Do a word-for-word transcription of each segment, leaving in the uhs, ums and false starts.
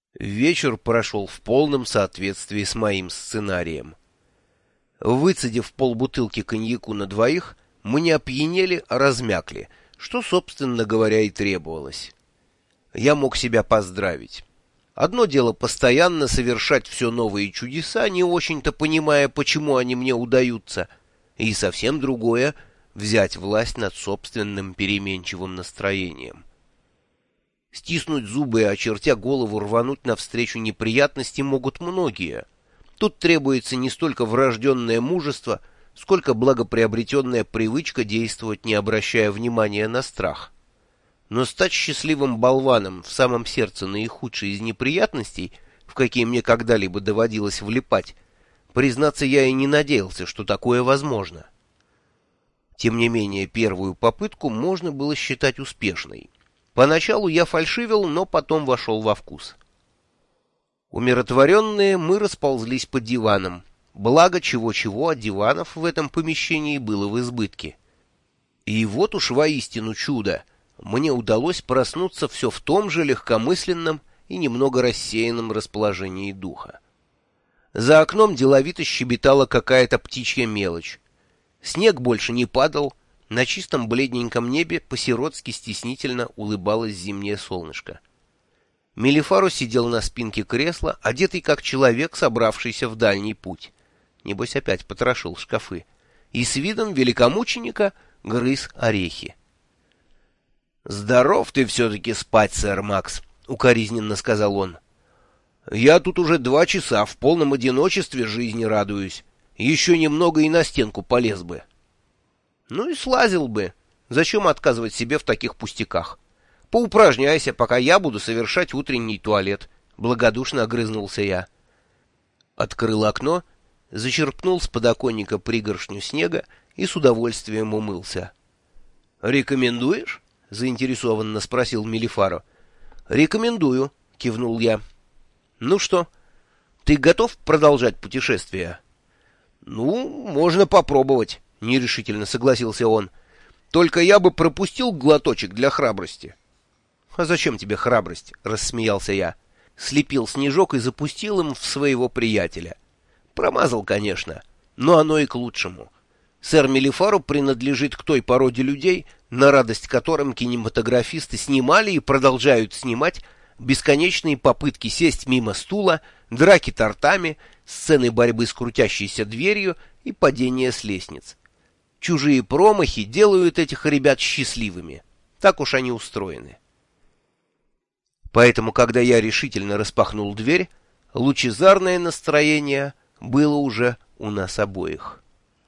Вечер прошел в полном соответствии с моим сценарием. Выцедив полбутылки коньяку на двоих, мы не опьянели, а размякли, что, собственно говоря, и требовалось. Я мог себя поздравить. Одно дело постоянно совершать все новые чудеса, не очень-то понимая, почему они мне удаются, и совсем другое — взять власть над собственным переменчивым настроением. Стиснуть зубы и, очертя голову, рвануть навстречу неприятности могут многие. Тут требуется не столько врожденное мужество, сколько благоприобретенная привычка действовать, не обращая внимания на страх. Но стать счастливым болваном в самом сердце наихудшей из неприятностей, в какие мне когда-либо доводилось влипать, признаться, я и не надеялся, что такое возможно. Тем не менее, первую попытку можно было считать успешной. Поначалу я фальшивил, но потом вошел во вкус. Умиротворенные, мы расползлись по диванам. Благо, чего-чего, а диванов в этом помещении было в избытке. И вот уж воистину чудо. Мне удалось проснуться все в том же легкомысленном и немного рассеянном расположении духа. За окном деловито щебетала какая-то птичья мелочь. Снег больше не падал, на чистом бледненьком небе по-сиротски стеснительно улыбалось зимнее солнышко. Мелифаро сидел на спинке кресла, одетый как человек, собравшийся в дальний путь. Небось опять потрошил шкафы. И с видом великомученика грыз орехи. «Здоров ты все-таки спать, сэр Макс», — укоризненно сказал он. «Я тут уже два часа в полном одиночестве жизни радуюсь. Еще немного и на стенку полез бы». «Ну и слазил бы. Зачем отказывать себе в таких пустяках? Поупражняйся, пока я буду совершать утренний туалет», — благодушно огрызнулся я. Открыл окно, зачерпнул с подоконника пригоршню снега и с удовольствием умылся. «Рекомендуешь?» — заинтересованно спросил Мелифаро. «Рекомендую», — кивнул я. «Ну что, ты готов продолжать путешествие?» «Ну, можно попробовать», — нерешительно согласился он. «Только я бы пропустил глоточек для храбрости». «А зачем тебе храбрость?» — рассмеялся я. Слепил снежок и запустил им в своего приятеля. Промазал, конечно, но оно и к лучшему. Сэр Мелифаро принадлежит к той породе людей, на радость которым кинематографисты снимали и продолжают снимать бесконечные попытки сесть мимо стула, драки тортами, сцены борьбы с крутящейся дверью и падения с лестниц. Чужие промахи делают этих ребят счастливыми. Так уж они устроены. Поэтому, когда я решительно распахнул дверь, лучезарное настроение было уже у нас обоих.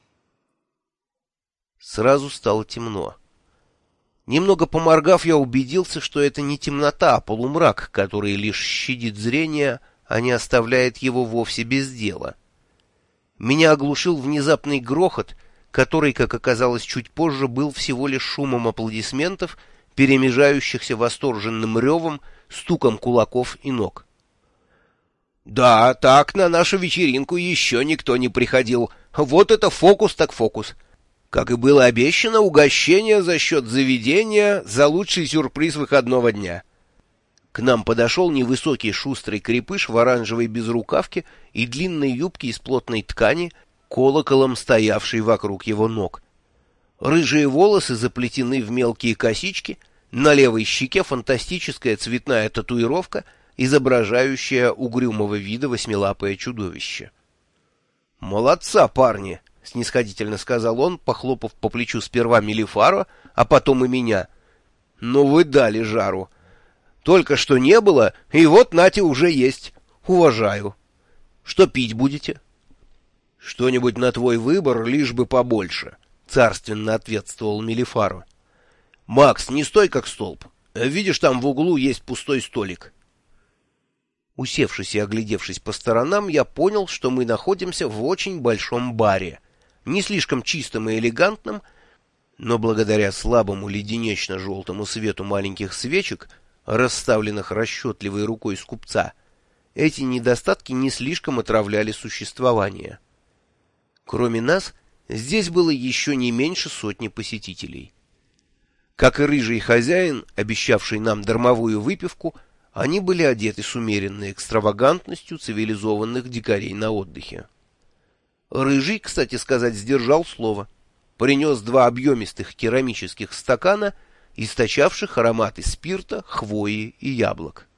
Сразу стало темно. Немного поморгав, я убедился, что это не темнота, а полумрак, который лишь щадит зрение, а не оставляет его вовсе без дела. Меня оглушил внезапный грохот, который, как оказалось чуть позже, был всего лишь шумом аплодисментов, перемежающихся восторженным ревом, стуком кулаков и ног. «Да, так на нашу вечеринку еще никто не приходил. Вот это фокус так фокус. Как и было обещано, угощение за счет заведения за лучший сюрприз выходного дня». К нам подошел невысокий шустрый крепыш в оранжевой безрукавке и длинной юбке из плотной ткани, колоколом стоявший вокруг его ног. Рыжие волосы заплетены в мелкие косички, на левой щеке фантастическая цветная татуировка, изображающая угрюмого вида восьмилапое чудовище. «Молодца, парни!» — снисходительно сказал он, похлопав по плечу сперва Мелифаро, а потом и меня. «Ну вы дали жару! Только что не было, и вот нате уже есть. Уважаю. Что пить будете?» «Что-нибудь на твой выбор, лишь бы побольше», — царственно ответствовал Мелифаро. «Макс, не стой как столб. Видишь, там в углу есть пустой столик». Усевшись и оглядевшись по сторонам, я понял, что мы находимся в очень большом баре. Не слишком чистом и элегантном, но благодаря слабому леденечно-желтому свету маленьких свечек, расставленных расчетливой рукой скупца, эти недостатки не слишком отравляли существование. Кроме нас, здесь было еще не меньше сотни посетителей. Как и рыжий хозяин, обещавший нам дармовую выпивку, Они были одеты с умеренной экстравагантностью цивилизованных дикарей на отдыхе. Рыжий, кстати сказать, сдержал слово. Принес два объемистых керамических стакана, источавших ароматы спирта, хвои и яблок.